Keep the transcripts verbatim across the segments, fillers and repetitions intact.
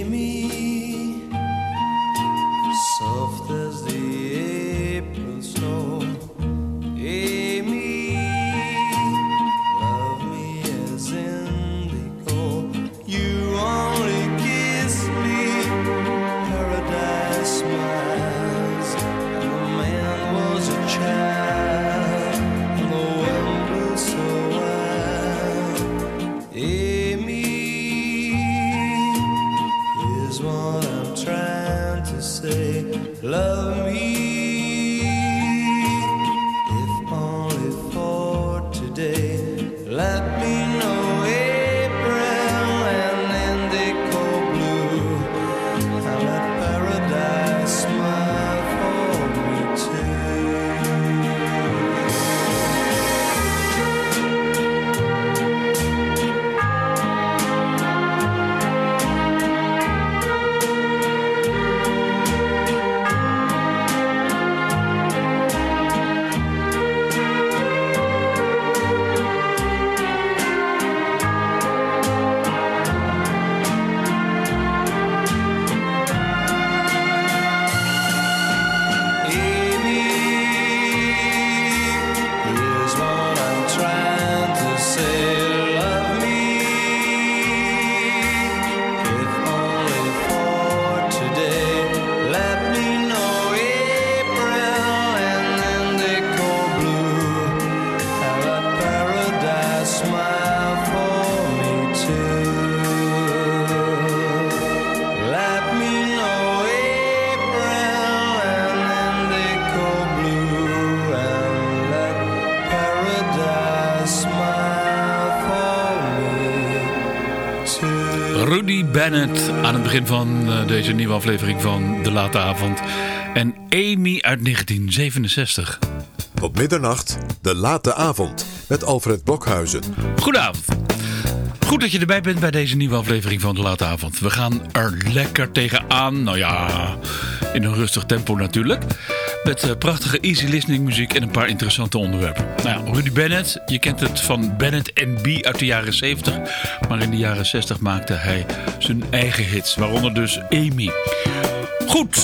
Amy, soft as the April snow. Amy, love me as indigo. You only kiss me, paradise smiles. And the man was a child, and the wind blew so wild. Amy is what I'm trying to say. Love me, if only for today. Let me know April and indigo blue. And let paradise smile for me too. Rudy Bennett aan het begin van uh, deze nieuwe aflevering van De Late Avond. En Amy uit negentien zevenenzestig. Tot middernacht, De Late Avond met Alfred Blokhuizen. Goedenavond. Goed dat je erbij bent bij deze nieuwe aflevering van De Late Avond. We gaan er lekker tegenaan. Nou ja, in een rustig tempo natuurlijk. Met uh, prachtige easy listening muziek en een paar interessante onderwerpen. Nou ja, Rudy Bennett, je kent het van Bennett en B uit de jaren zeventig. Maar in de jaren zestig maakte hij zijn eigen hits. Waaronder dus Amy. Goed,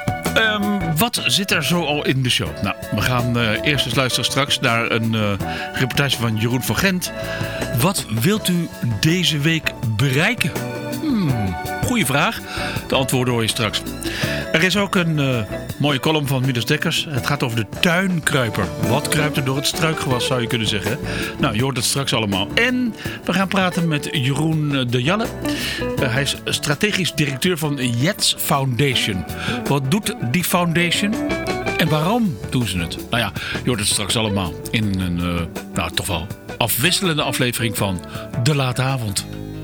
um, wat zit er zo al in de show? Nou, we gaan uh, eerst eens luisteren straks naar een uh, reportage van Jeroen van Gent. Wat wilt u deze week bereiken? Hmm, goeie vraag. De antwoorden hoor je straks. Er is ook een uh, mooie column van Midas Dekkers. Het gaat over de tuinkruiper. Wat kruipt er door het struikgewas, zou je kunnen zeggen. Nou, je hoort het straks allemaal. En we gaan praten met Jeroen de Jalle. Uh, hij is strategisch directeur van Jets Foundation. Wat doet die foundation? En waarom doen ze het? Nou ja, je hoort het straks allemaal in een uh, nou, toch wel afwisselende aflevering van De Late Avond.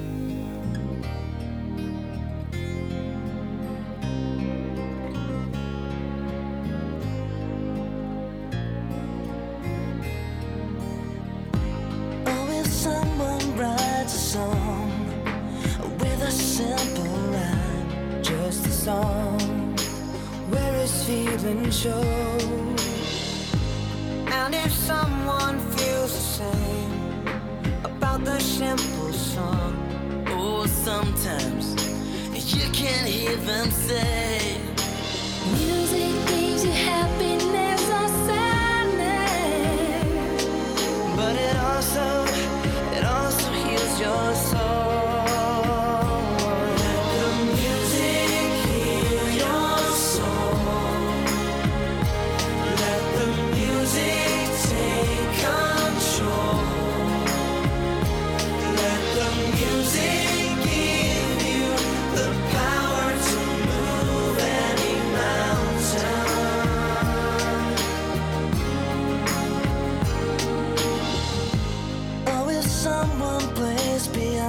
And if someone feels the same about the simple song, oh, sometimes you can hear them say, music brings you happiness or sadness, but it also, it also heals your soul. Someone plays beyond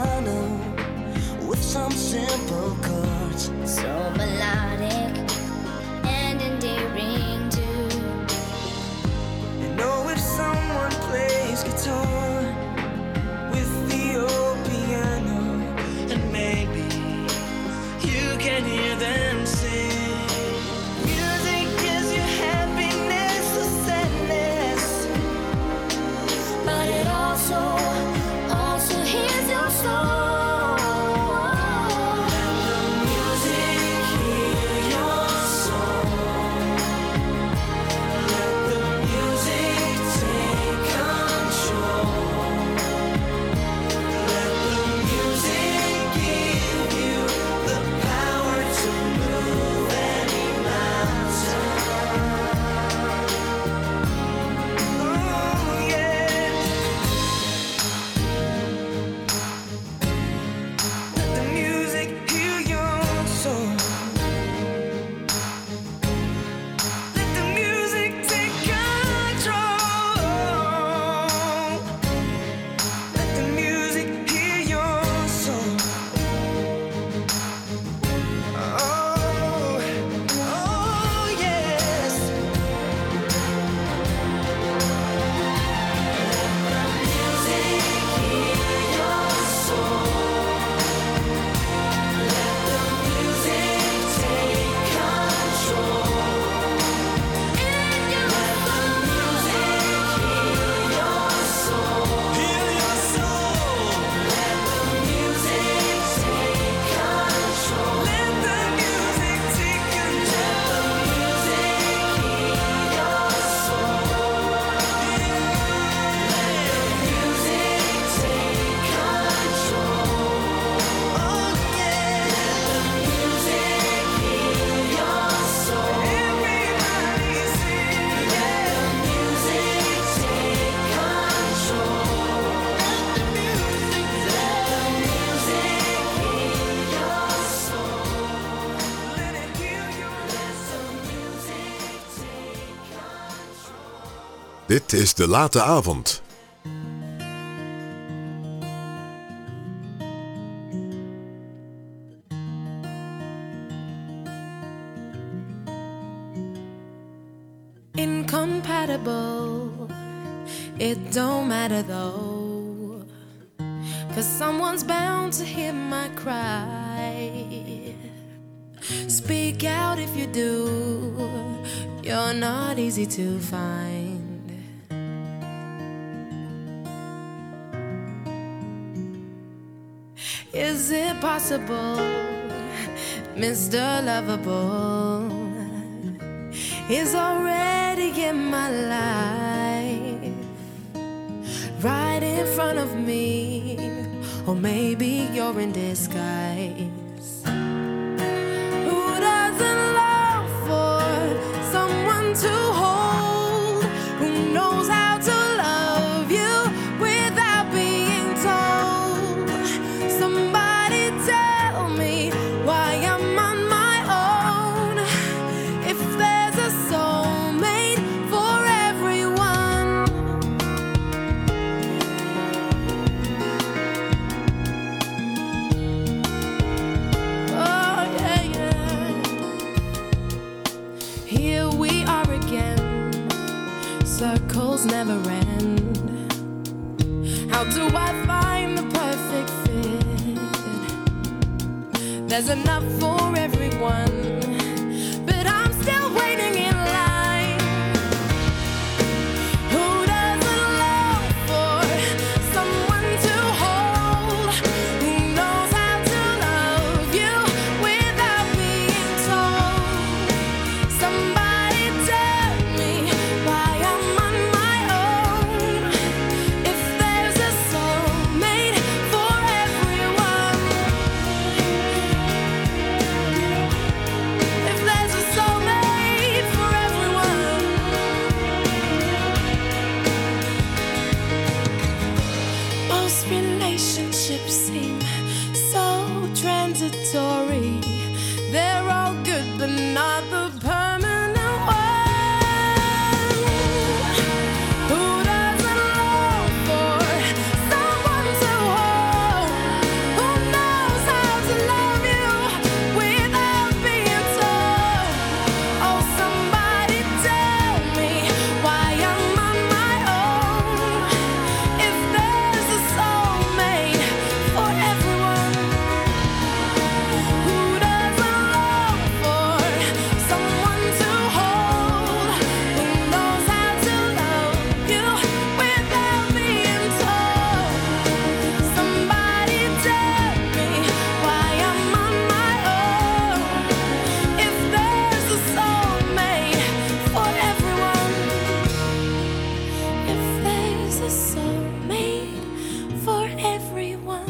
Dit is De Late Avond. Incompatible, it don't matter though, 'cause someone's bound to hear my cry. Speak out if you do, you're not easy to find. Is it possible, Mister Lovable is already in my life, right in front of me, or maybe you're in disguise. Who doesn't long for someone to hold, who knows how to love you without being told? Somebody tell me why I'm on my own, if there's a soulmate for everyone. Oh yeah, yeah. Here we are again, circles never end. How do I find the perfect fit? There's enough for everyone, but I'm still waiting in line. Who doesn't long for someone to hold, who knows how to love you without being told? Somebody tell me why I'm on my own, if there's a soulmate for everyone. If there's a soulmate for everyone. Most relationships seem so transitory. They're all good, but not the permanent one. Who doesn't long for someone to hold, who knows how to love you without being told? Oh, somebody tell me why I'm on my own, if there's a soulmate for everyone. Who doesn't long for someone to hold, who knows how to love you without being told? Somebody tell me why I'm on my own, if there's a soulmate for everyone. If there's a soulmate for everyone.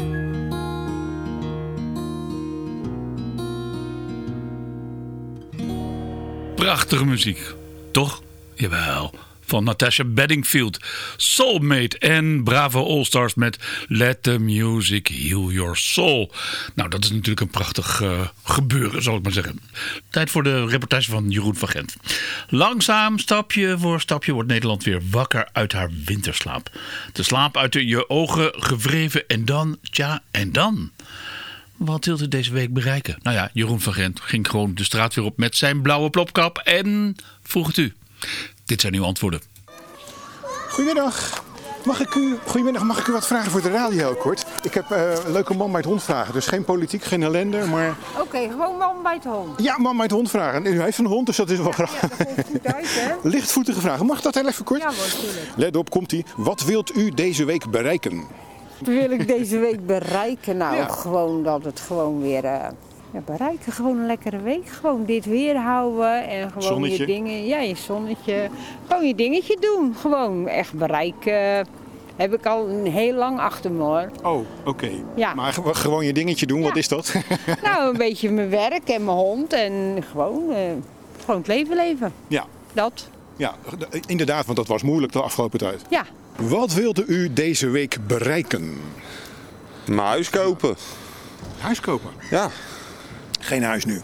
Prachtige muziek, toch? Jawel. Van Natasha Bedingfield, Soulmate en Bravo All-Stars met Let the Music Heal Your Soul. Nou, dat is natuurlijk een prachtig uh, gebeuren, zal ik maar zeggen. Tijd voor de reportage van Jeroen van Gent. Langzaam, stapje voor stapje, wordt Nederland weer wakker uit haar winterslaap. De slaap uit de je ogen gewreven en dan, tja, en dan... Wat wilt u deze week bereiken? Nou ja, Jeroen van Gent ging gewoon de straat weer op met zijn blauwe plopkap en vroeg het u. Dit zijn uw antwoorden. Goedemiddag. Mag ik u, goedemiddag, mag ik u wat vragen voor de radio kort? Ik heb uh, een leuke man bij het hond vragen. Dus geen politiek, geen ellende, maar... Oké, okay, gewoon man bij het hond. Ja, man bij het hond vragen. U heeft een hond, dus dat is wel graag. Ja, dat komt goed uit, hè? Lichtvoetige vragen. Mag dat heel even kort? Ja, natuurlijk. Let op, komt-ie. Wat wilt u deze week bereiken? Wat wil ik deze week bereiken? Nou, Ja. gewoon dat het gewoon weer... Uh, ja, bereiken. Gewoon een lekkere week. Gewoon dit weer houden. En gewoon Zonnetje. je dingen... Ja, je zonnetje. Gewoon je dingetje doen. Gewoon echt bereiken. Heb ik al een heel lang achter me, hoor. Oh, oké. Okay. Ja. Maar ge- gewoon je dingetje doen, Ja. wat is dat? Nou, een beetje mijn werk en mijn hond. En gewoon, uh, gewoon het leven leven. Ja. Dat. Ja, d- inderdaad, want dat was moeilijk de afgelopen tijd. Ja. Wat wilde u deze week bereiken? Mijn huis kopen. Huis kopen? Ja. Geen huis nu.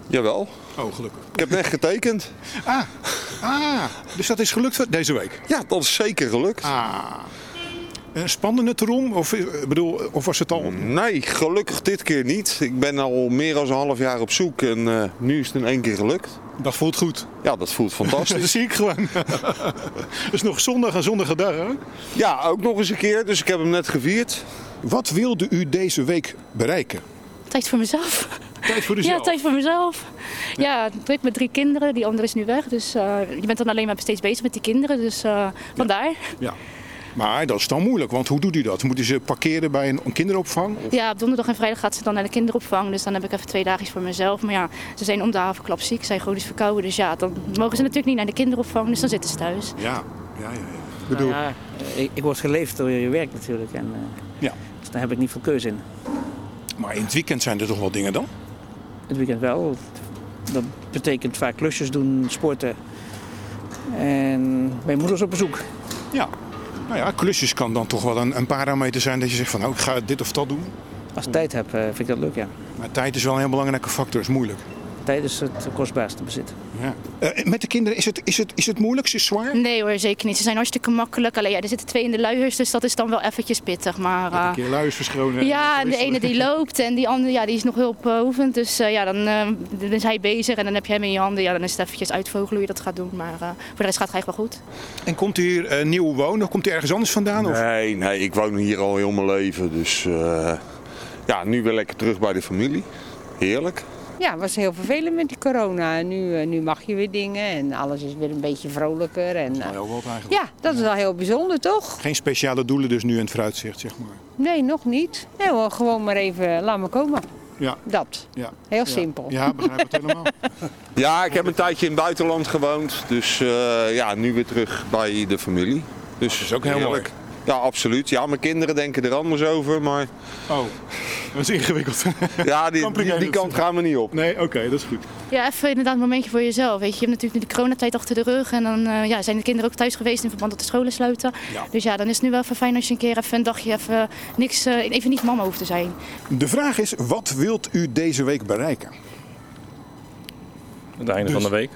Jawel. Oh, gelukkig. Ik heb net getekend. Ah, ah, dus dat is gelukt deze week? Ja, dat is zeker gelukt. Ah. Uh, spannende het erom? Of, uh, bedoel, of was het al... Nee, gelukkig dit keer niet. Ik ben al meer dan een half jaar op zoek en uh, nu is het in één keer gelukt. Dat voelt goed. Ja, dat voelt fantastisch. Dat zie ik gewoon. Het is nog zondag, een zonnige dag ook. Ja, ook nog eens een keer, dus ik heb hem net gevierd. Wat wilde u deze week bereiken? Tijd voor mezelf. Tijd voor uzelf? Ja, tijd voor mezelf. Ja, druk met drie kinderen. Die andere is nu weg. Dus uh, je bent dan alleen maar steeds bezig met die kinderen. Dus uh, vandaar. Ja. ja. Maar dat is dan moeilijk, want hoe doet u dat? Moeten ze parkeren bij een kinderopvang? Of? Ja, op donderdag en vrijdag gaat ze dan naar de kinderopvang. Dus dan heb ik even twee dagjes voor mezelf. Maar ja, ze zijn om de havenklap ziek, zijn chronisch verkouden. Dus ja, dan mogen ze natuurlijk niet naar de kinderopvang. Dus dan zitten ze thuis. Ja, ja, ja. ja. Ik bedoel... Nou ja, ik, ik word geleefd door je werk natuurlijk. En, uh, ja. Dus daar heb ik niet veel keuze in. Maar in het weekend zijn er toch wel dingen dan? Het weekend wel. Dat betekent vaak klusjes doen, sporten. En mijn moeder is op bezoek. Ja. Nou ja, klusjes kan dan toch wel een, een parameter zijn dat je zegt van nou, ik ga dit of dat doen. Als ik tijd heb, vind ik dat leuk, ja. Maar tijd is wel een heel belangrijke factor, is moeilijk. Tijd is het kostbaarste bezit. Ja. Uh, met de kinderen, is het, is, het, is het moeilijk? Is het zwaar? Nee hoor, zeker niet. Ze zijn hartstikke makkelijk. Alleen ja, er zitten twee in de luiers, dus dat is dan wel eventjes pittig. Maar, uh... een keer luiers verschonen. Ja, en de ene die loopt en die andere ja, die is nog hulpbehoevend. Dus uh, ja, dan, uh, dan is hij bezig en dan heb je hem in je handen. Ja, dan is het eventjes uitvogelen hoe je dat gaat doen. Maar uh, voor de rest gaat het eigenlijk wel goed. En komt u hier uh, nieuw wonen of komt u ergens anders vandaan? Of? Nee, nee, ik woon hier al heel mijn leven. Dus uh, ja, nu weer lekker terug bij de familie. Heerlijk. Ja, het was heel vervelend met die corona. En nu, nu mag je weer dingen en alles is weer een beetje vrolijker. En, uh, heel wat eigenlijk. Ja, dat is wel heel bijzonder, toch? Geen speciale doelen dus nu in het vooruitzicht, zeg maar? Nee, nog niet. Nee hoor, gewoon maar even, laat me komen. Ja. Dat. Ja. Heel ja. simpel. Ja, begrijp het helemaal. Ja, ik heb een tijdje in het buitenland gewoond. Dus uh, ja, nu weer terug bij de familie. Dus dat is ook heel heerlijk. mooi. Ja, absoluut. Ja, mijn kinderen denken er anders over, maar... Oh, dat is ingewikkeld. Ja, die, die, die kant gaan we niet op. Nee, oké, okay, dat is goed. Ja, even inderdaad een momentje voor jezelf. Weet je, je hebt natuurlijk nu de coronatijd achter de rug. En dan uh, ja, zijn de kinderen ook thuis geweest in verband dat de scholen sluiten. Ja. Dus ja, dan is het nu wel even fijn als je een keer even een dagje even, niks, uh, even niet mama hoeft te zijn. De vraag is, wat wilt u deze week bereiken? Het einde dus. van de week.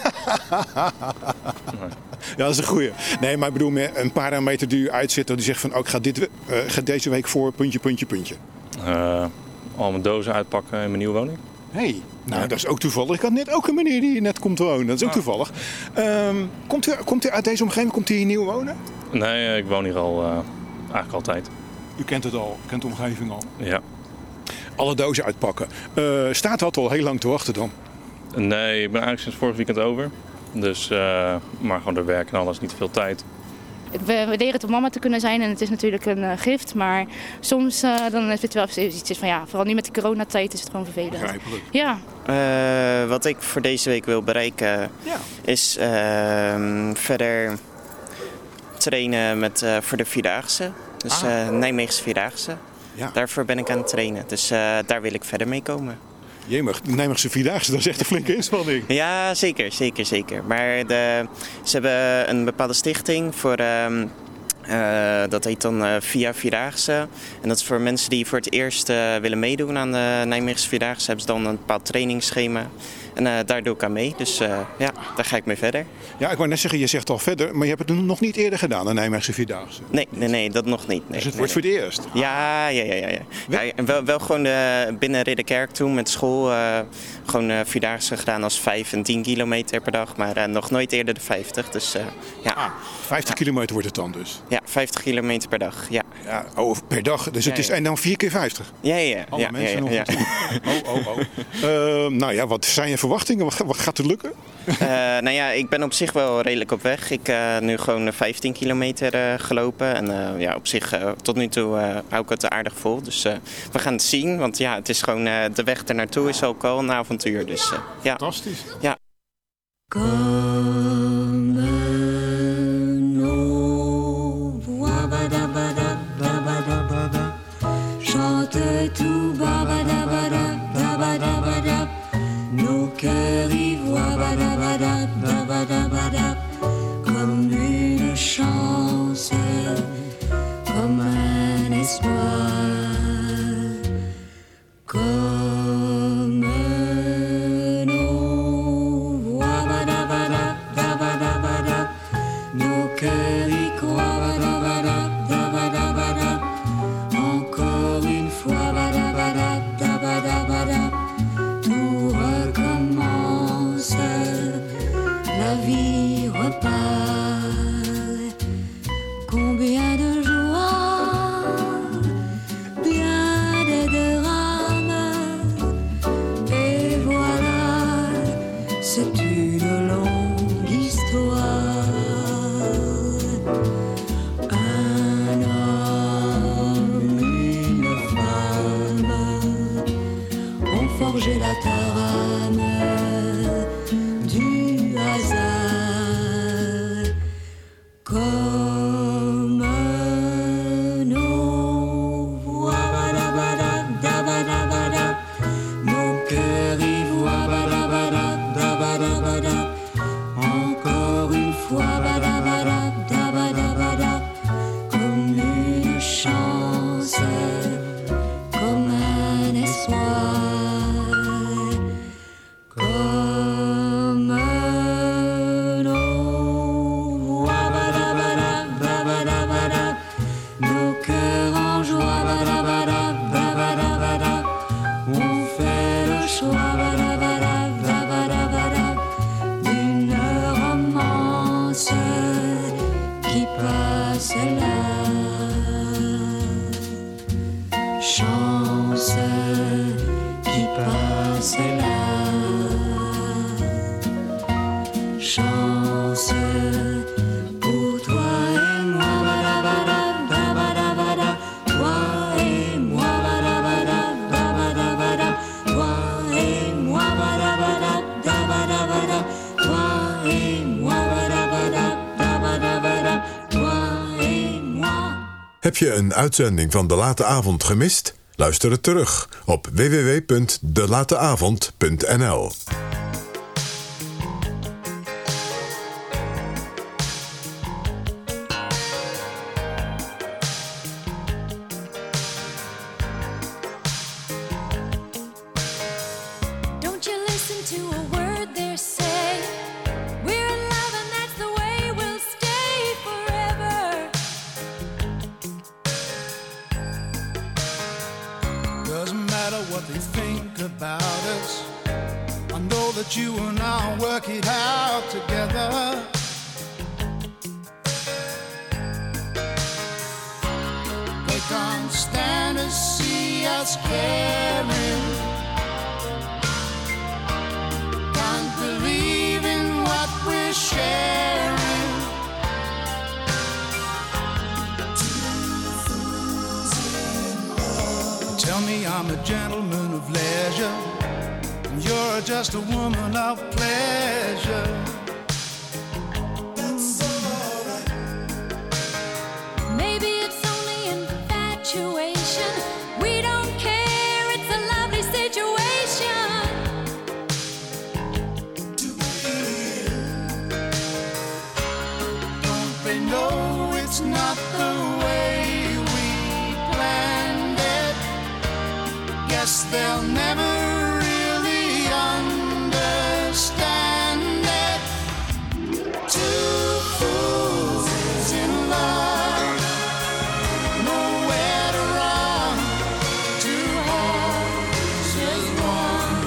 Ja, dat is een goeie. Nee, maar ik bedoel met een parameter die u uitzet dat u zegt van oh, ik ga, dit, uh, ga deze week voor puntje, puntje, puntje. Uh, al mijn dozen uitpakken in mijn nieuwe woning. Hé, hey, nou ja. Dat is ook toevallig. Ik had net ook een meneer die hier net komt wonen. Dat is ook ah. toevallig. Um, komt, u, komt u uit deze omgeving? Komt u hier nieuw wonen? Nee, ik woon hier al uh, eigenlijk altijd. U kent het al? Kent de omgeving al? Ja. Alle dozen uitpakken. Uh, staat dat al heel lang te wachten dan? Nee, ik ben eigenlijk sinds vorig weekend over. Dus, uh, maar gewoon door werk en alles, niet veel tijd. We waarderen het om mama te kunnen zijn en het is natuurlijk een uh, gift. Maar soms uh, dan is het wel iets van ja, vooral nu met de coronatijd is het gewoon vervelend. Begrijpelijk. Ja. Uh, wat ik voor deze week wil bereiken ja. is uh, verder trainen met, uh, voor de Vierdaagse. Dus ah. uh, Nijmeegse Vierdaagse. Ja. Daarvoor ben ik aan het trainen. Dus uh, daar wil ik verder mee komen. Jemig, de Nijmeegse Vierdaagse, dat is echt een flinke inspanning. Ja, zeker, zeker, zeker. Maar de, ze hebben een bepaalde stichting voor, um, uh, dat heet dan uh, Via Vierdaagse. En dat is voor mensen die voor het eerst uh, willen meedoen aan de Nijmeegse Vierdaagse. Hebben ze dan een bepaald trainingsschema. En uh, daar doe ik aan mee. Dus uh, ja, daar ga ik mee verder. Ja, ik wou net zeggen, je zegt al verder, maar je hebt het nog niet eerder gedaan, de Nijmeegse Vierdaagse. Nee, nee, nee, dat nog niet. Nee, dus het nee, wordt nee. voor het eerst? Ja, ja, ja. ja, ja. ja en wel, wel gewoon de, binnen Ridderkerk toen met school. Uh, gewoon uh, Vierdaagse gedaan als vijf en tien kilometer per dag. Maar uh, nog nooit eerder de vijftig. Dus uh, ja. Ah, vijftig ja. kilometer wordt het dan dus? Ja, vijftig kilometer per dag, ja. Ja, oh, per dag. Dus het ja, is ja. en dan vier keer vijftig? Ja, ja, ja. Alle ja, mensen ja, ja, nog ja. Oh, oh, oh. Uh, nou ja, wat zijn je verwachtingen? Wat, wat gaat het lukken? Uh, nou ja, ik ben op zich wel redelijk op weg. Ik heb uh, nu gewoon vijftien kilometer uh, gelopen. En uh, ja, op zich, uh, tot nu toe uh, hou ik het aardig vol. Dus uh, we gaan het zien. Want ja, het is gewoon, uh, de weg ernaartoe is ook al een avontuur. Dus, uh, ja. Fantastisch. Ja. Chante tout babadabada, babadabada. Nos cœurs ivoires, badabada, babadabada. Comme une chance, comme un espoir, comme un c'est une longue histoire. Un homme, une femme ont forgé la trame du hasard. Comme nos voix, badabada, dabadabada, nos cœurs ivoires, badabada, dabadabada, encore une fois, badabada, dabadabada, comme une chance, comme un espoir, comme nos voix, badabada, dabadabada, nos cœurs en joie, badabada, dabadabada, on fait le choix, badabada, dabadabada, d'une romance qui passe là. Chance qui passe là. Chance pour toi et moi, badabada, dabadabada, toi et moi, badabada, dabadabada, toi et moi, badabada, dabadabada, toi et moi, badabada, dabadabada, toi et moi. Heb je een uitzending van De Late Avond gemist? Luister het terug op w w w punt de late avond punt n l. Don't you listen to a word they're saying? We're in love and that's the way we'll stay forever. Doesn't matter what they think about us. I know that you and I'll work it out together. They can't stand to see us caring. Can't believe in what we're sharing. Tell me I'm a gentleman of leisure, and you're just a woman of pleasure. That's alright. Maybe it's only infatuation. We don't care, it's a lovely situation. Don't they know it's not the way we planned it? Guess they'll never really understand it. Two fools in love, nowhere to run. Two hearts as one.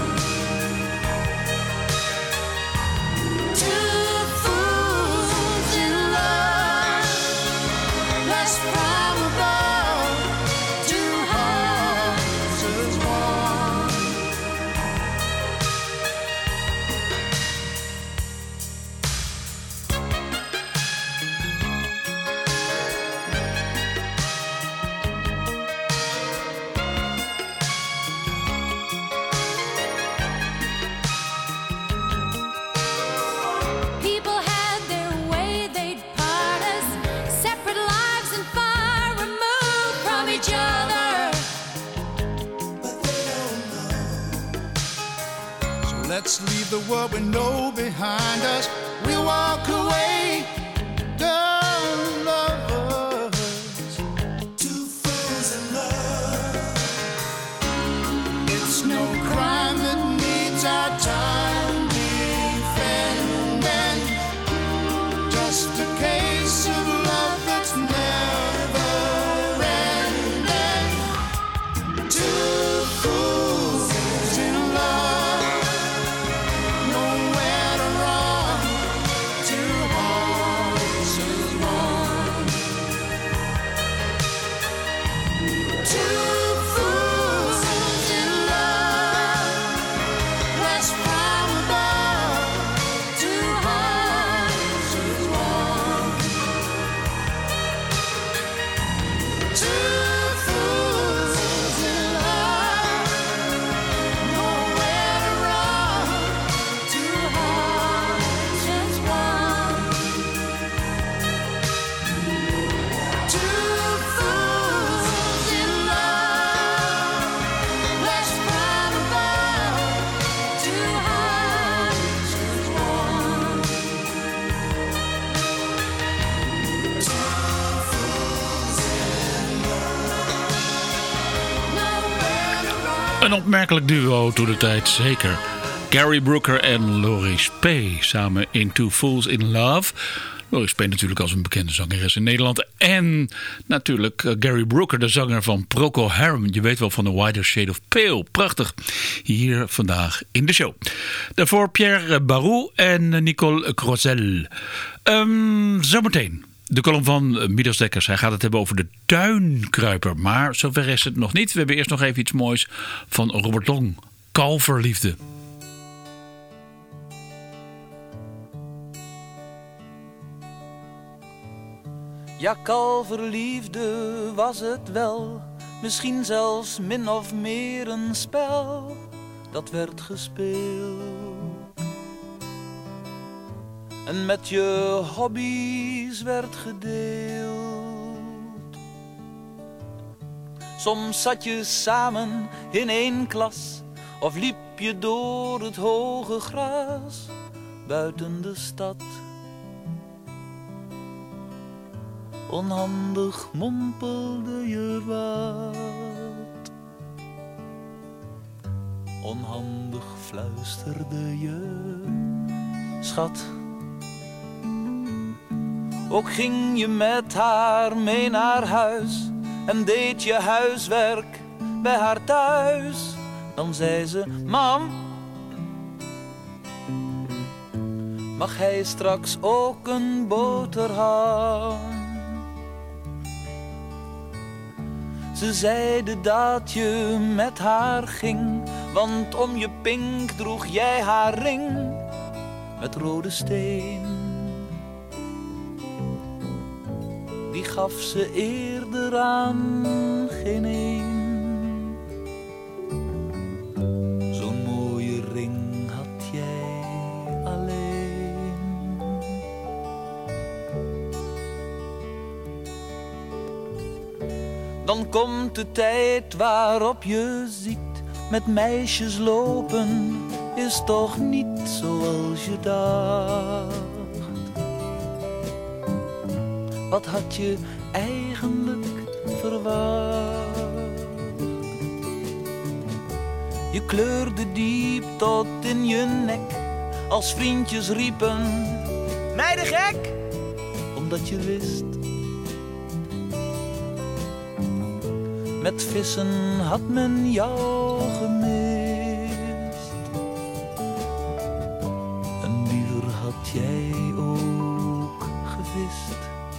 Two fools in love, blessed from above. Two hearts as one. People had their way, they'd part us. Separate lives and far removed from each other. So let's leave the world we know behind us. We'll walk away, dumb lovers. Two fools in love. It's no crime that needs our time defending. Just a case of love that's never ending. Two fools in love, nowhere to run. Two hearts as Een opmerkelijk duo toen de tijd, zeker. Gary Brooker en Laurie Spey samen in Two Fools in Love. Laurie Spey natuurlijk als een bekende zangeres in Nederland. En natuurlijk uh, Gary Brooker, de zanger van Procol Harum. Je weet wel van The Wider Shade of Pale. Prachtig. Hier vandaag in de show. Daarvoor Pierre Barou en Nicole Crozel. Um, zometeen. De column van Midas Dekkers. Hij gaat het hebben over de tuinkruiper. Maar zover is het nog niet. We hebben eerst nog even iets moois van Robert Long. Kalverliefde. Ja, kalverliefde was het wel. Misschien zelfs min of meer een spel dat werd gespeeld. En met je hobby's werd gedeeld. Soms zat je samen in één klas, of liep je door het hoge gras buiten de stad. Onhandig mompelde je wat, onhandig fluisterde je, schat. Ook ging je met haar mee naar huis en deed je huiswerk bij haar thuis. Dan zei ze, mam, mag hij straks ook een boterham? Ze zeiden dat je met haar ging, want om je pink droeg jij haar ring met rode steen. Die gaf ze eerder aan geen een. Zo'n mooie ring had jij alleen. Dan komt de tijd waarop je ziet, met meisjes lopen is toch niet zoals je dacht. Wat had je eigenlijk verwacht? Je kleurde diep tot in je nek, als vriendjes riepen, meiden gek, omdat je wist, met vissen had men jou gemist. En liever had jij ook gevist.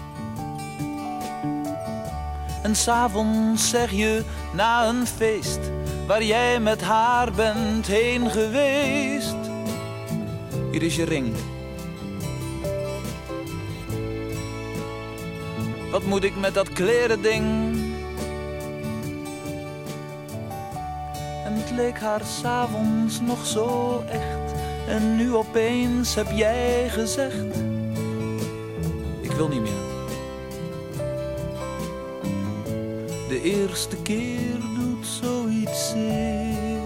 En 's avonds zeg je na een feest, waar jij met haar bent heen geweest, hier is je ring. Wat moet ik met dat klerending? En het leek haar 's avonds nog zo echt, en nu opeens heb jij gezegd, ik wil niet meer. De eerste keer doet zoiets zeer.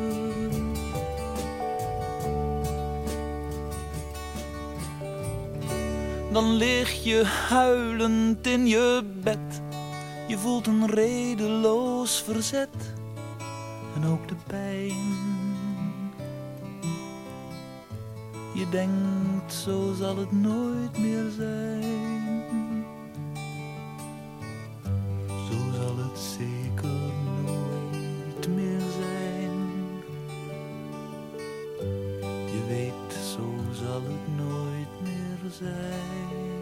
Dan lig je huilend in je bed. Je voelt een redeloos verzet. En ook de pijn. Je denkt, zo zal het nooit meer zijn. Zeker nooit meer zijn. Je weet, zo zal het nooit meer zijn.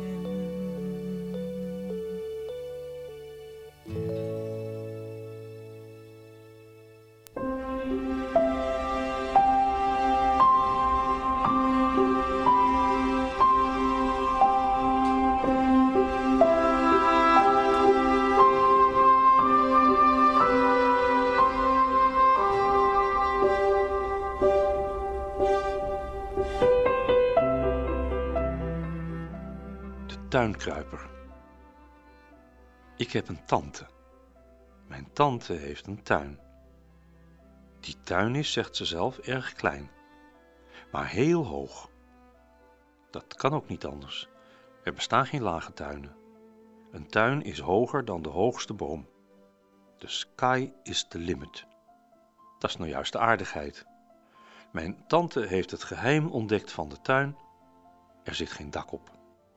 Tuinkruiper. Ik heb een tante. Mijn tante heeft een tuin. Die tuin is, zegt ze zelf, erg klein, maar heel hoog. Dat kan ook niet anders. Er bestaan geen lage tuinen. Een tuin is hoger dan de hoogste boom. The sky is the limit. Dat is nou juist de aardigheid. Mijn tante heeft het geheim ontdekt van de tuin. Er zit geen dak op.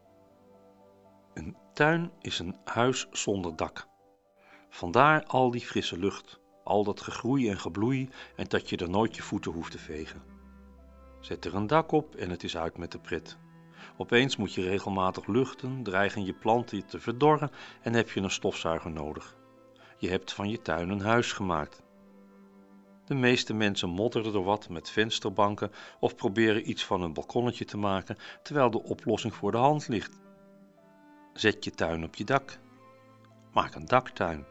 Een tuin is een huis zonder dak. Vandaar al die frisse lucht, al dat gegroei en gebloei en dat je er nooit je voeten hoeft te vegen. Zet er een dak op en het is uit met de pret. Opeens moet je regelmatig luchten, dreigen je planten je te verdorren en heb je een stofzuiger nodig. Je hebt van je tuin een huis gemaakt. De meeste mensen modderen er wat met vensterbanken of proberen iets van een balkonnetje te maken, terwijl de oplossing voor de hand ligt. Zet je tuin op je dak. Maak een daktuin.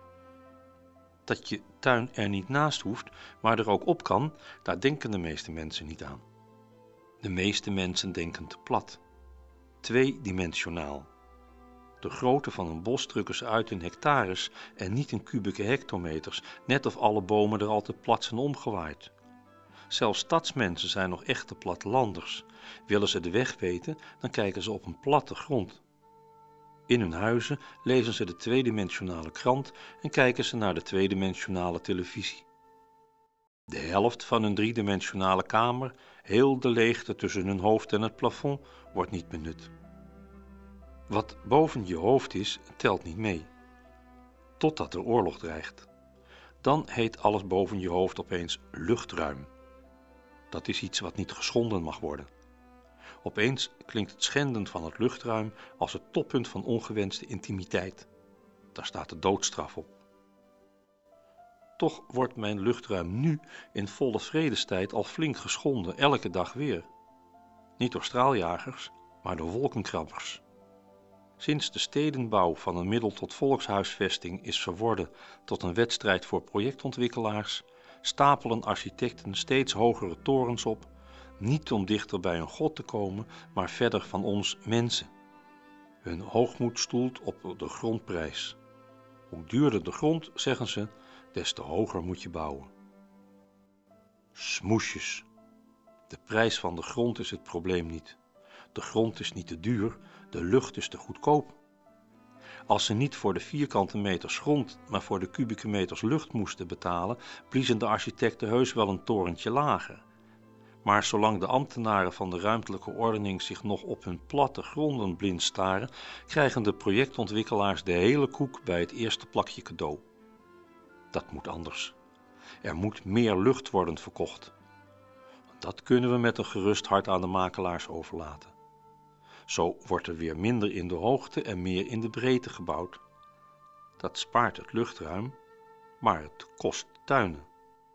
Dat je tuin er niet naast hoeft, maar er ook op kan, daar denken de meeste mensen niet aan. De meeste mensen denken te plat. Tweedimensionaal. De grootte van een bos drukken ze uit in hectares en niet in kubieke hectometers, net of alle bomen er altijd plat zijn omgewaaid. Zelfs stadsmensen zijn nog echte plattelanders. Willen ze de weg weten, dan kijken ze op een platte grond. In hun huizen lezen ze de tweedimensionale krant en kijken ze naar de tweedimensionale televisie. De helft van hun driedimensionale kamer, heel de leegte tussen hun hoofd en het plafond, wordt niet benut. Wat boven je hoofd is, telt niet mee. Totdat er oorlog dreigt. Dan heet alles boven je hoofd opeens luchtruim. Dat is iets wat niet geschonden mag worden. Opeens klinkt het schenden van het luchtruim als het toppunt van ongewenste intimiteit. Daar staat de doodstraf op. Toch wordt mijn luchtruim nu in volle vredestijd al flink geschonden, elke dag weer. Niet door straaljagers, maar door wolkenkrabbers. Sinds de stedenbouw van een middel tot volkshuisvesting is verworden tot een wedstrijd voor projectontwikkelaars, stapelen architecten steeds hogere torens op, niet om dichter bij een god te komen, maar verder van ons mensen. Hun hoogmoed stoelt op de grondprijs. Hoe duurder de grond, zeggen ze, des te hoger moet je bouwen. Smoesjes. De prijs van de grond is het probleem niet. De grond is niet te duur, de lucht is te goedkoop. Als ze niet voor de vierkante meters grond, maar voor de kubieke meters lucht moesten betalen, bliezen de architecten heus wel een torentje lager. Maar zolang de ambtenaren van de ruimtelijke ordening zich nog op hun platte gronden blind staren, krijgen de projectontwikkelaars de hele koek bij het eerste plakje cadeau. Dat moet anders. Er moet meer lucht worden verkocht. Dat kunnen we met een gerust hart aan de makelaars overlaten. Zo wordt er weer minder in de hoogte en meer in de breedte gebouwd. Dat spaart het luchtruim, maar het kost tuinen.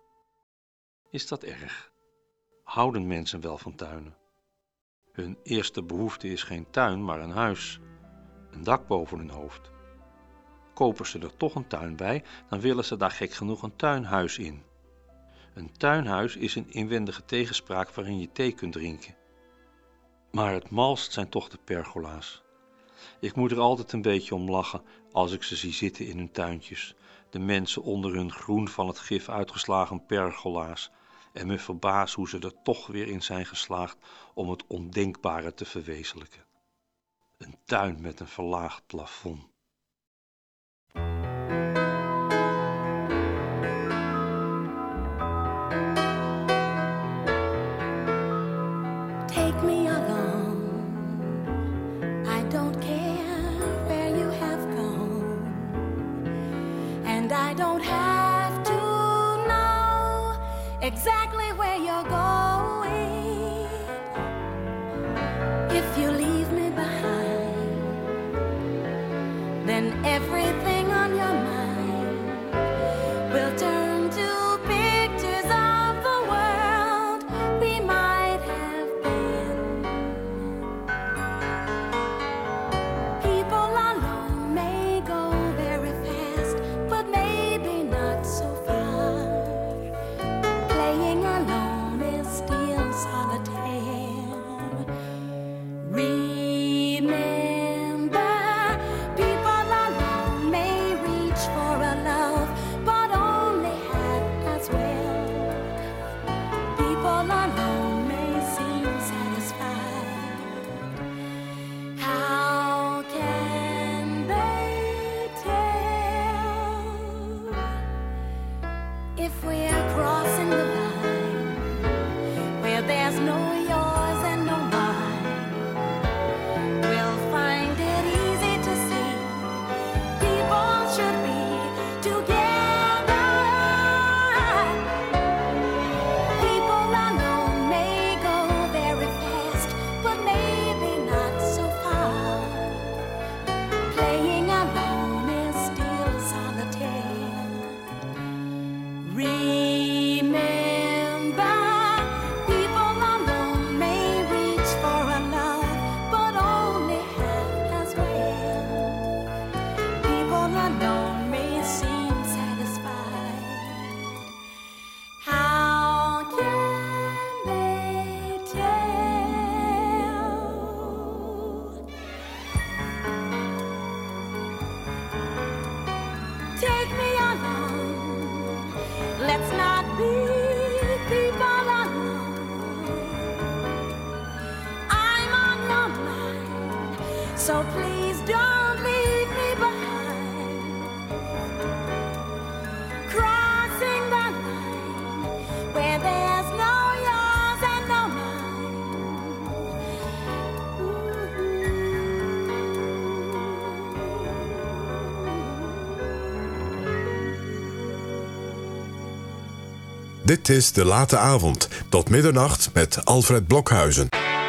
Is dat erg? Houden mensen wel van tuinen? Hun eerste behoefte is geen tuin, maar een huis. Een dak boven hun hoofd. Kopen ze er toch een tuin bij, dan willen ze daar gek genoeg een tuinhuis in. Een tuinhuis is een inwendige tegenspraak waarin je thee kunt drinken. Maar het malst zijn toch de pergola's. Ik moet er altijd een beetje om lachen als ik ze zie zitten in hun tuintjes, de mensen onder hun groen van het gif uitgeslagen pergola's, en me verbaas hoe ze er toch weer in zijn geslaagd om het ondenkbare te verwezenlijken. Een tuin met een verlaagd plafond. Take me along. I don't care where you have gone, and I don't have to know exactly where you're going. If you leave me behind, then everything on your mind will turn to pictures of the world we might have been. People alone may go very fast, but maybe not so far. Playing alone is still solitaire. Real So please don't leave me behind. Crossing the line where there's no yours and no Dit is De Late Avond, tot middernacht met Alfred Blokhuizen.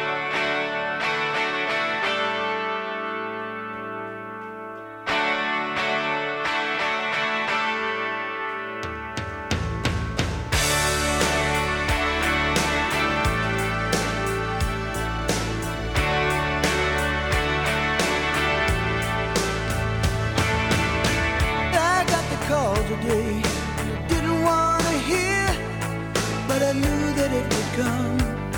I got the call today. Didn't want to hear, but I knew that it would come.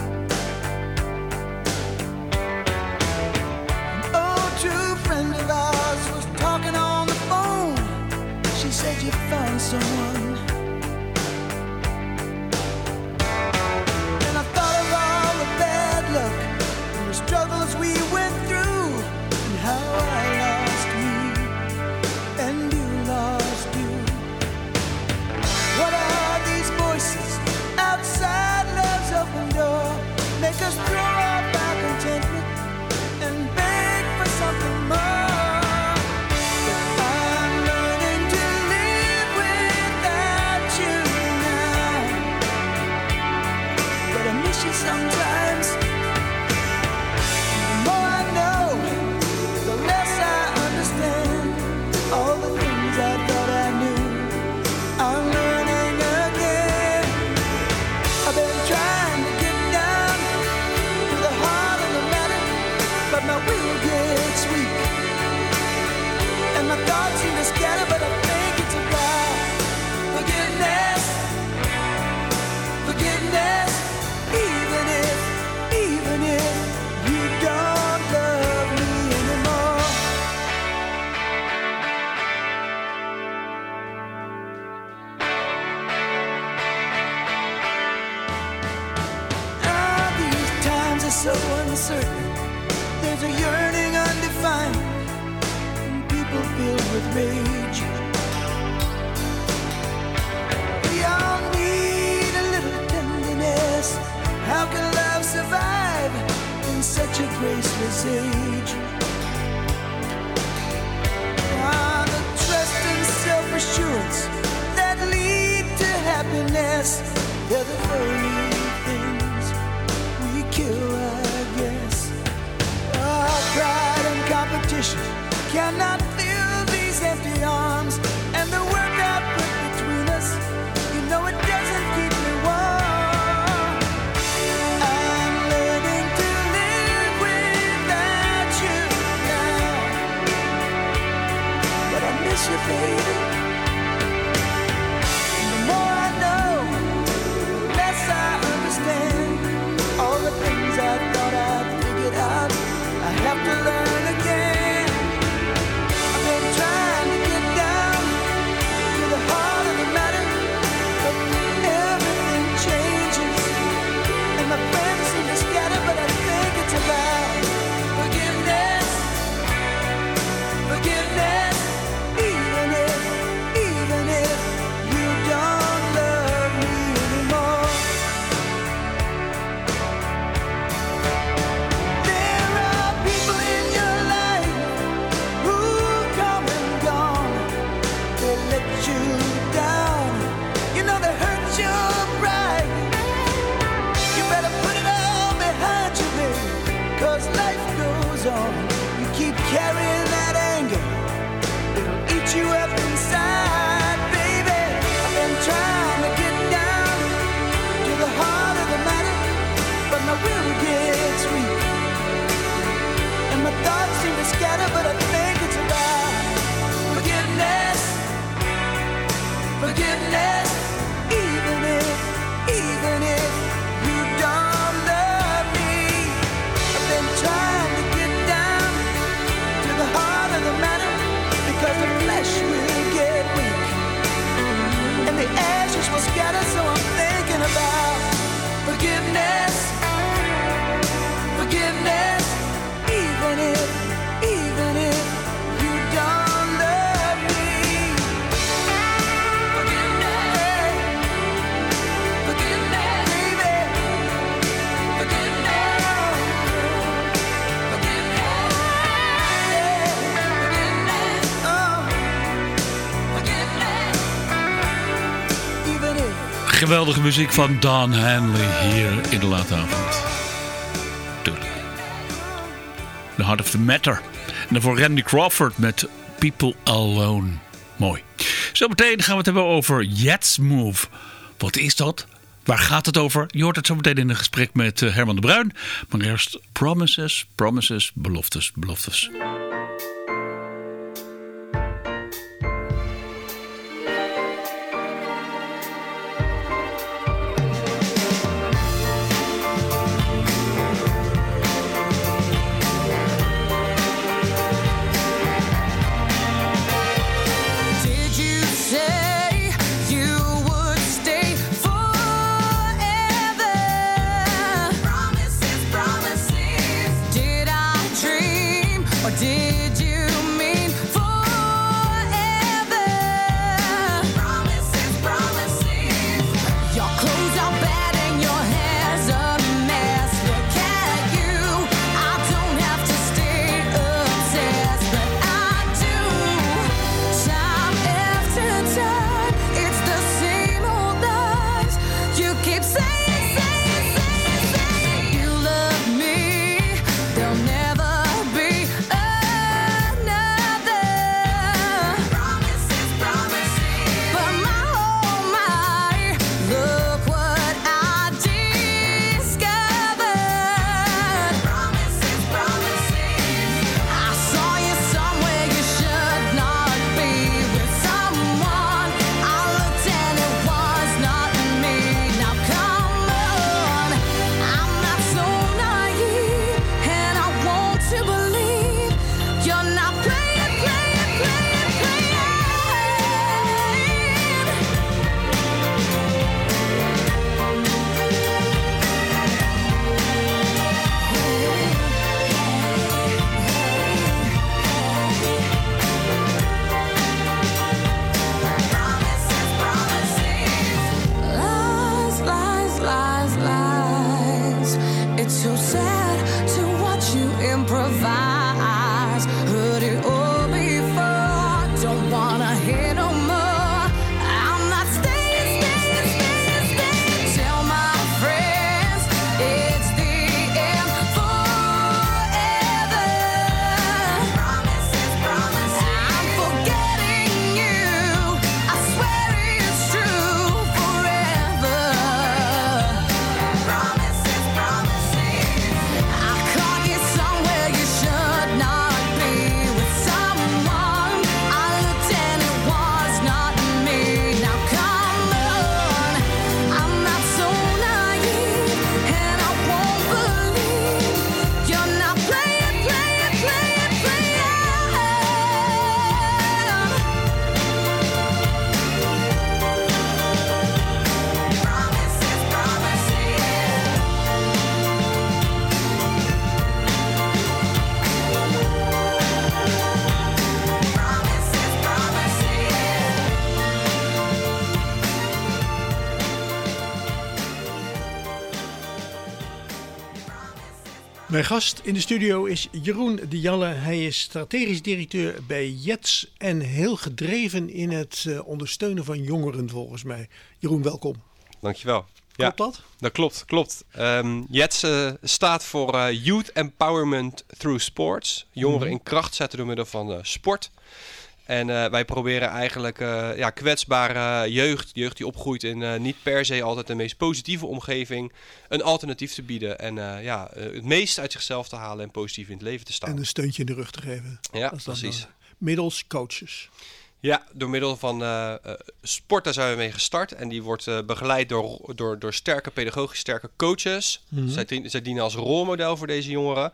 An old true friend of ours was talking on the phone. She said you found someone. And I thought of all the bad luck and the struggles we went through, and how I lost me and you lost you. What are these voices outside love's open door? Make us throw off our contentment and beg for something more. But I'm learning to live without you now. But I miss you sometimes. The more I know, the less I understand all the things I thought I knew. I'm learning again. I've been trying to get down to the heart of the matter, but my will gets weak, and my thoughts seem to scatter. But I think it's about forgiveness, forgiveness. Even if, even if you don't love me anymore. Ah, these times are so uncertain. There's a yearning undefined, and people filled with rage. We all need a little tenderness. How can love survive in such a graceless age? Ah, the trust and self-assurance that lead to happiness, they're the very things we kill, I guess. Ah, pride and competition cannot fill these empty arms, and the work I put between us, you know it doesn't keep me warm. I'm learning to live without you now, but I miss you, baby. And the more I know, the less I understand all the things I thought I'd figured out. I have to learn again. I've been trying to get down to the heart of the matter, but everything changes, and my friends seem to scatter. But I think it's about forgiveness, forgiveness. Even if, even if you don't love me anymore. There are people in your life who come and gone. They let you down. You know they hurt your pride. You better put it all behind you, baby, 'cause life goes on. You keep carrying that anger, it'll eat you up inside, baby. I've been trying to get down to the heart of the matter, but my will gets weak, and my thoughts seem to scatter. But I think it's about forgiveness, forgiveness. Even if, even if you don't love me, I've been trying to get down Geweldige muziek van Don Henley hier in de late avond. Tuurlijk. The Heart of the Matter. En daarvoor Randy Crawford met People Alone. Mooi. Zometeen gaan we het hebben over Jets Move. Wat is dat? Waar gaat het over? Je hoort het zo meteen in een gesprek met Herman de Bruin. Maar eerst promises, promises, beloftes, beloftes. Did you mean forever? Promises, promises. Your clothes are bad and your hair's a mess. Look at you. I don't have to stay obsessed, but I do. Time after time, it's the same old lies. You keep saying, saying, saying, saying you love me. They'll never be. Mijn gast in de studio is Jeroen de Jalle. Hij is strategisch directeur bij Jets en heel gedreven in het uh, ondersteunen van jongeren volgens mij. Jeroen, welkom. Dankjewel. Klopt ja, dat? Dat klopt, klopt. Um, Jets uh, staat voor uh, Youth Empowerment Through Sports. Jongeren mm-hmm. in kracht zetten door middel van uh, sport. En uh, wij proberen eigenlijk uh, ja, kwetsbare jeugd, jeugd die opgroeit in uh, niet per se altijd de meest positieve omgeving, een alternatief te bieden en uh, ja, uh, het meest uit zichzelf te halen en positief in het leven te staan. En een steuntje in de rug te geven. Ja, precies. Dan, uh, middels coaches. Ja, door middel van uh, uh, sport, daar zijn we mee gestart. En die wordt uh, begeleid door, door, door sterke, pedagogisch sterke coaches. Mm-hmm. Zij, zij dienen als rolmodel voor deze jongeren.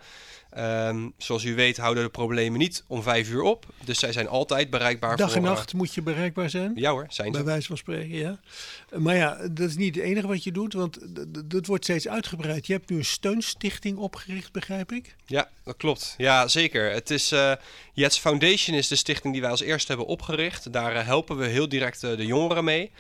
Um, zoals u weet houden de problemen niet om vijf uur op. Dus zij zijn altijd bereikbaar. Dag voor... en nacht moet je bereikbaar zijn? Ja hoor, zijn ze. Bij wijze van spreken, ja. Maar ja, dat is niet het enige wat je doet, want dat wordt steeds uitgebreid. Je hebt nu een steunstichting opgericht, begrijp ik? Ja, dat klopt. Ja, zeker. Het is uh, Jets Foundation is de stichting die wij als eerste hebben opgericht. Daar uh, helpen we heel direct uh, de jongeren mee.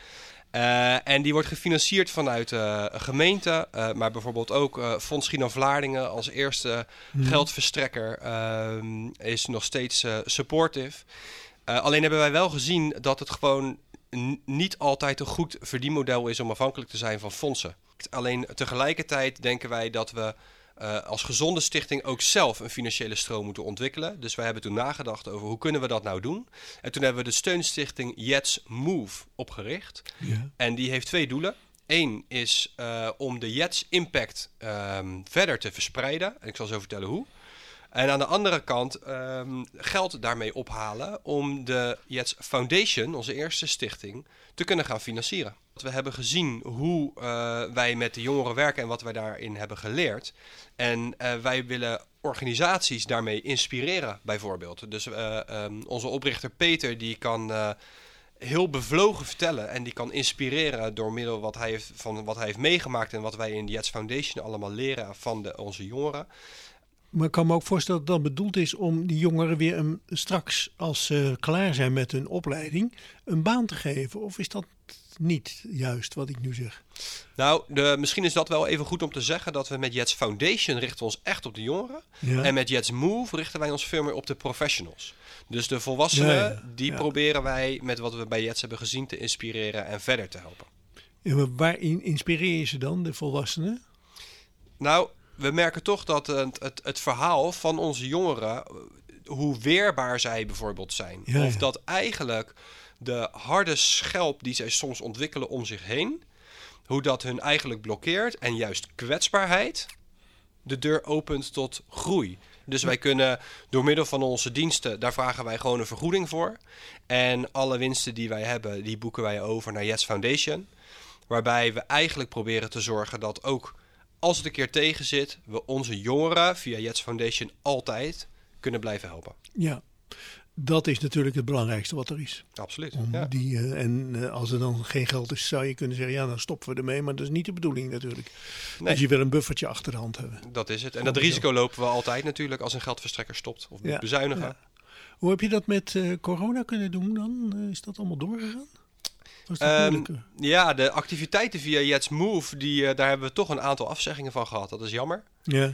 Uh, en die wordt gefinancierd vanuit uh, gemeenten, uh, maar bijvoorbeeld ook uh, Fonds Schiedam-Vlaardingen als eerste hmm. geldverstrekker uh, is nog steeds uh, supportive. Uh, alleen hebben wij wel gezien dat het gewoon n- niet altijd een goed verdienmodel is om afhankelijk te zijn van fondsen. Alleen tegelijkertijd denken wij dat we uh, als gezonde stichting ook zelf een financiële stroom moeten ontwikkelen. Dus wij hebben toen nagedacht over hoe kunnen we dat nou doen. En toen hebben we de steunstichting Jets Move opgericht. Ja. En die heeft twee doelen. Eén is uh, om de Jets Impact um, verder te verspreiden. En ik zal zo vertellen hoe. En aan de andere kant um, geld daarmee ophalen om de Jets Foundation, onze eerste stichting, te kunnen gaan financieren. We hebben gezien hoe uh, wij met de jongeren werken en wat wij daarin hebben geleerd. En uh, wij willen organisaties daarmee inspireren, bijvoorbeeld. Dus uh, um, onze oprichter Peter, die kan uh, heel bevlogen vertellen en die kan inspireren door middel wat hij heeft, van wat hij heeft meegemaakt en wat wij in de Jets Foundation allemaal leren van de, onze jongeren. Maar ik kan me ook voorstellen dat dat bedoeld is om die jongeren weer een, straks, als ze klaar zijn met hun opleiding, een baan te geven. Of is dat niet juist wat ik nu zeg? Nou, de, misschien is dat wel even goed om te zeggen dat we met Jets Foundation richten we ons echt op de jongeren. Ja. En met Jets Move richten wij ons veel meer op de professionals. Dus de volwassenen, Ja, ja, die ja. proberen wij met wat we bij Jets hebben gezien te inspireren en verder te helpen. Ja, maar waarin inspireer je ze dan, de volwassenen? Nou, we merken toch dat het, het, het verhaal van onze jongeren, hoe weerbaar zij bijvoorbeeld zijn. Ja, of ja. dat eigenlijk de harde schelp die zij soms ontwikkelen om zich heen, hoe dat hun eigenlijk blokkeert en juist kwetsbaarheid de deur opent tot groei. Dus wij kunnen door middel van onze diensten, daar vragen wij gewoon een vergoeding voor. En alle winsten die wij hebben, die boeken wij over naar Jets Foundation. Waarbij we eigenlijk proberen te zorgen dat ook als het een keer tegen zit, we onze jongeren via Jets Foundation altijd kunnen blijven helpen. Ja, dat is natuurlijk het belangrijkste wat er is. Absoluut. Om Ja. die, uh, en uh, als er dan geen geld is, zou je kunnen zeggen, ja, dan stoppen we ermee. Maar dat is niet de bedoeling natuurlijk. Nee. Dus je wil een buffertje achter de hand hebben. Dat is het. En Gewoon dat zo. risico lopen we altijd natuurlijk als een geldverstrekker stopt of moet Ja, bezuinigen. ja. Hoe heb je dat met uh, corona kunnen doen dan? Uh, is dat allemaal doorgegaan? Of is dat Um, moeilijker? ja, de activiteiten via Jets Move, die, uh, daar hebben we toch een aantal afzeggingen van gehad. Dat is jammer. Ja.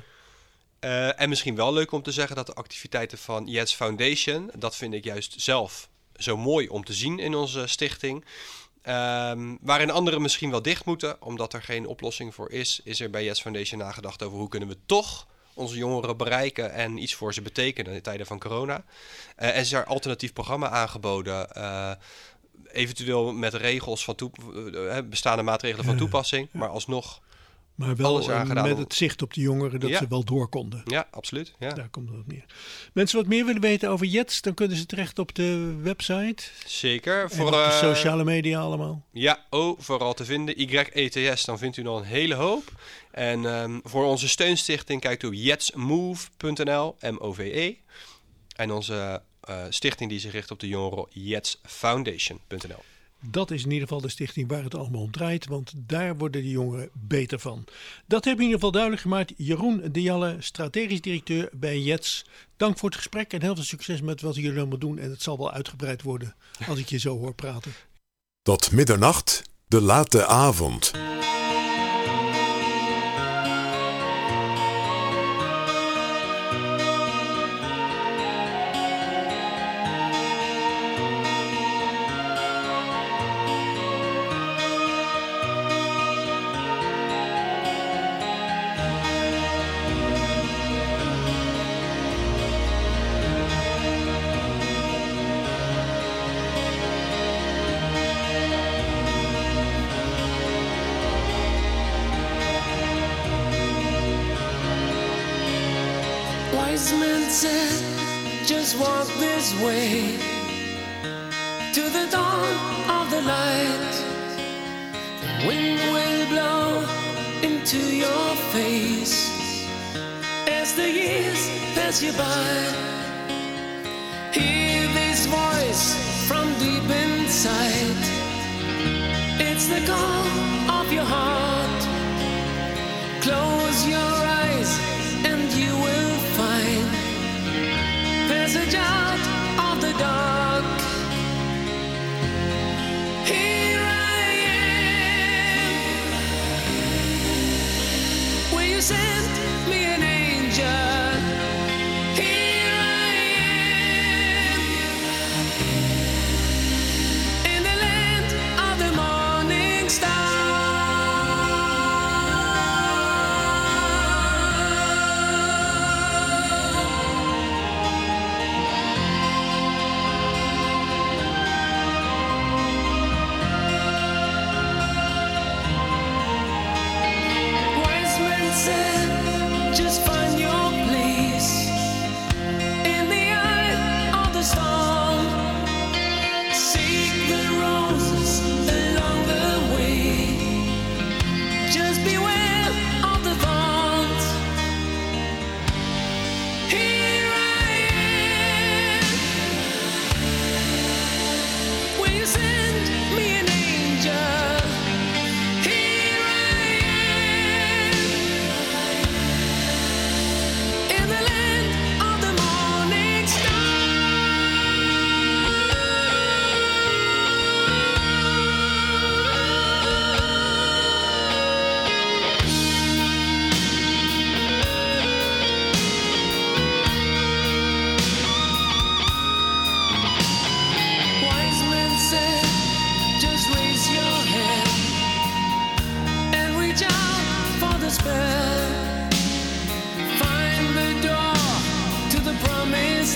Uh, en misschien wel leuk om te zeggen dat de activiteiten van Jets Foundation, dat vind ik juist zelf zo mooi om te zien in onze stichting. Um, waarin anderen misschien wel dicht moeten, omdat er geen oplossing voor is, is er bij Jets Foundation nagedacht over hoe kunnen we toch onze jongeren bereiken en iets voor ze betekenen in tijden van corona. Uh, en is er een alternatief programma aangeboden, uh, eventueel met regels van toe, uh, bestaande maatregelen van Ja, toepassing, maar alsnog Maar wel alles uh, eraan gedaan met om- het zicht op de jongeren dat Ja. ze wel door konden. Ja, absoluut. Ja. Daar komt het op neer. Mensen wat meer willen weten over Jets, dan kunnen ze terecht op de website. Zeker. En Voor op de uh, sociale media allemaal. Ja, O vooral te vinden. Y E T S, dan vindt u nog een hele hoop. En um, voor onze steunstichting kijkt u op jetsmove punt n l, M O V E. En onze uh, stichting die zich richt op de jongeren, jetsfoundation punt n l. Dat is in ieder geval de stichting waar het allemaal om draait, want daar worden de jongeren beter van. Dat heb ik in ieder geval duidelijk gemaakt. Jeroen de Jalle, strategisch directeur bij Jets. Dank voor het gesprek en heel veel succes met wat jullie allemaal doen. En het zal wel uitgebreid worden als ik je zo hoor praten. Tot middernacht, de late avond. Wise men said, just walk this way to the dawn of the light. The wind will blow into your face as the years pass you by. Hear this voice from deep inside. It's the call of your heart. Close your eyes and you will find passage out of the dark. Here I am. Will you send me an angel? Here I am. In the land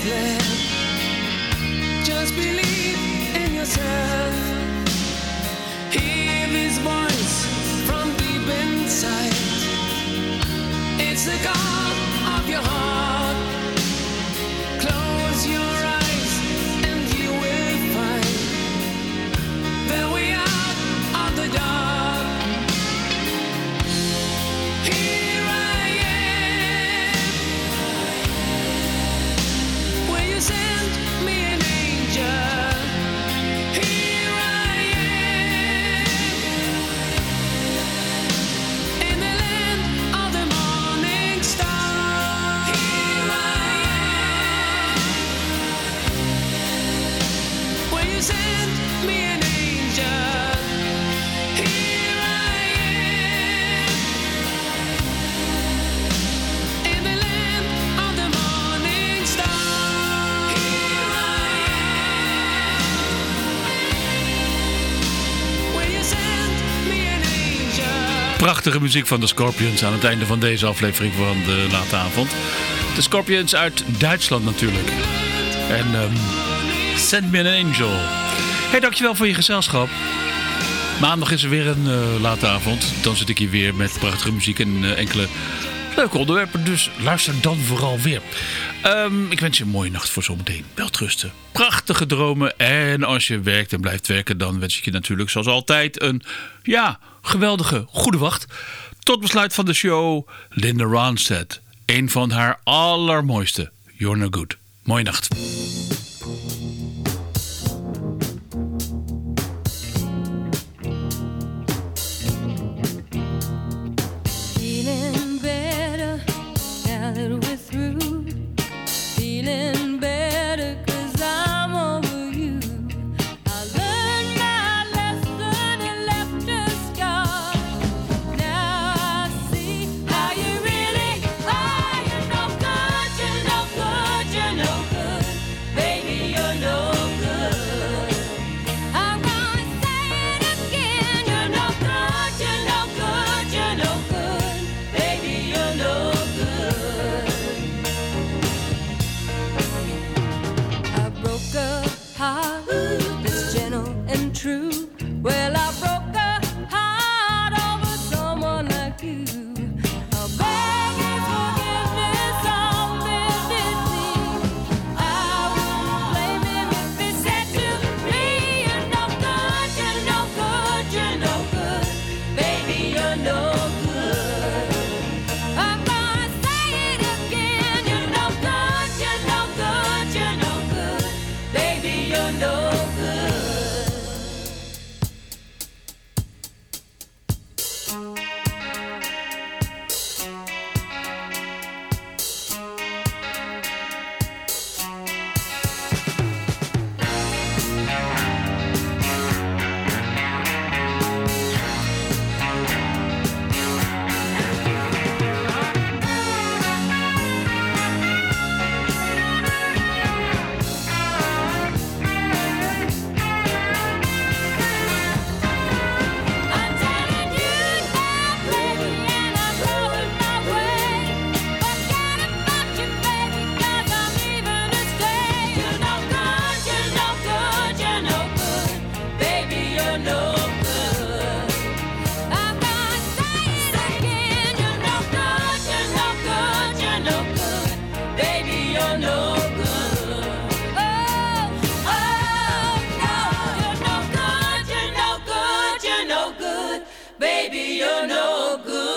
glad. Just believe in yourself. Hear this voice from deep inside. It's the call of your heart. Close your eyes and you will find the way out of the dark. Here I am. Will you send me an angel? Here I am. In the land of the morning star. Here I am. Will you send me an angel? Here I am. In the land of the morning star. Here I am. Will you send me an angel? Prachtige muziek van de Scorpions aan het einde van deze aflevering van de late avond. De Scorpions uit Duitsland natuurlijk. En um, Send Me an Angel. Hey, dankjewel voor je gezelschap. Maandag is er weer een uh, late avond. Dan zit ik hier weer met prachtige muziek en uh, enkele leuke onderwerpen. Dus luister dan vooral weer. Um, ik wens je een mooie nacht voor zometeen. Welterusten. Prachtige dromen. En als je werkt en blijft werken, dan wens ik je natuurlijk zoals altijd een ja, geweldige goede wacht. Tot besluit van de show Linda Ronstadt. Een van haar allermooiste. You're No Good. Mooie nacht. Feeling better now that we're through. Feeling better 'cause I'm over you. I learned my lesson and left a scar. Now I see how you really are. You're no good, you're no good, you're no good. Baby, you're no good. I'm gonna say it again. You're no good, you're no good, you're no good. Baby, you're no good. I broke a heart that's gentle and true. Well, I broke a heart over someone like you. I'll beg your forgiveness on bended knee. I wouldn't blame him if he said to me, you're no good, you're no good, you're no good. Baby, you're no good. I'm gonna say it again. You're no good, you're no good, you're no good. Baby, you're no good. I'm telling you now, baby, and I'm going my way. Forget about you, baby, 'cause I'm leaving to stay. You're no good, you're no good, you're no good. Baby, you're no good. I'm gonna say it again. You're no good, you're no good, you're no good. Baby, you're no good. Oh, oh, no, you're no good, you're no good, you're no good. Baby, you're no good.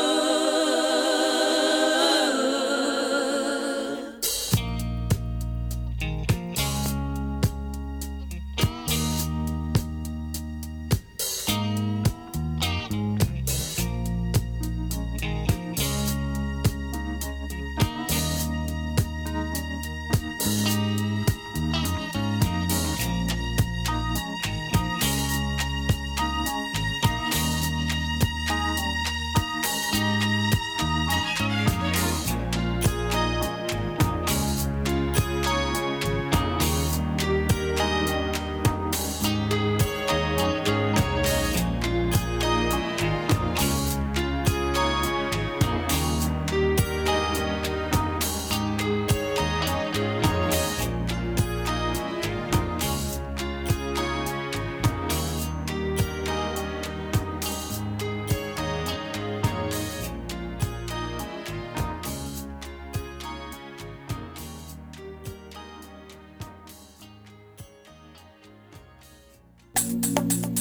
Thank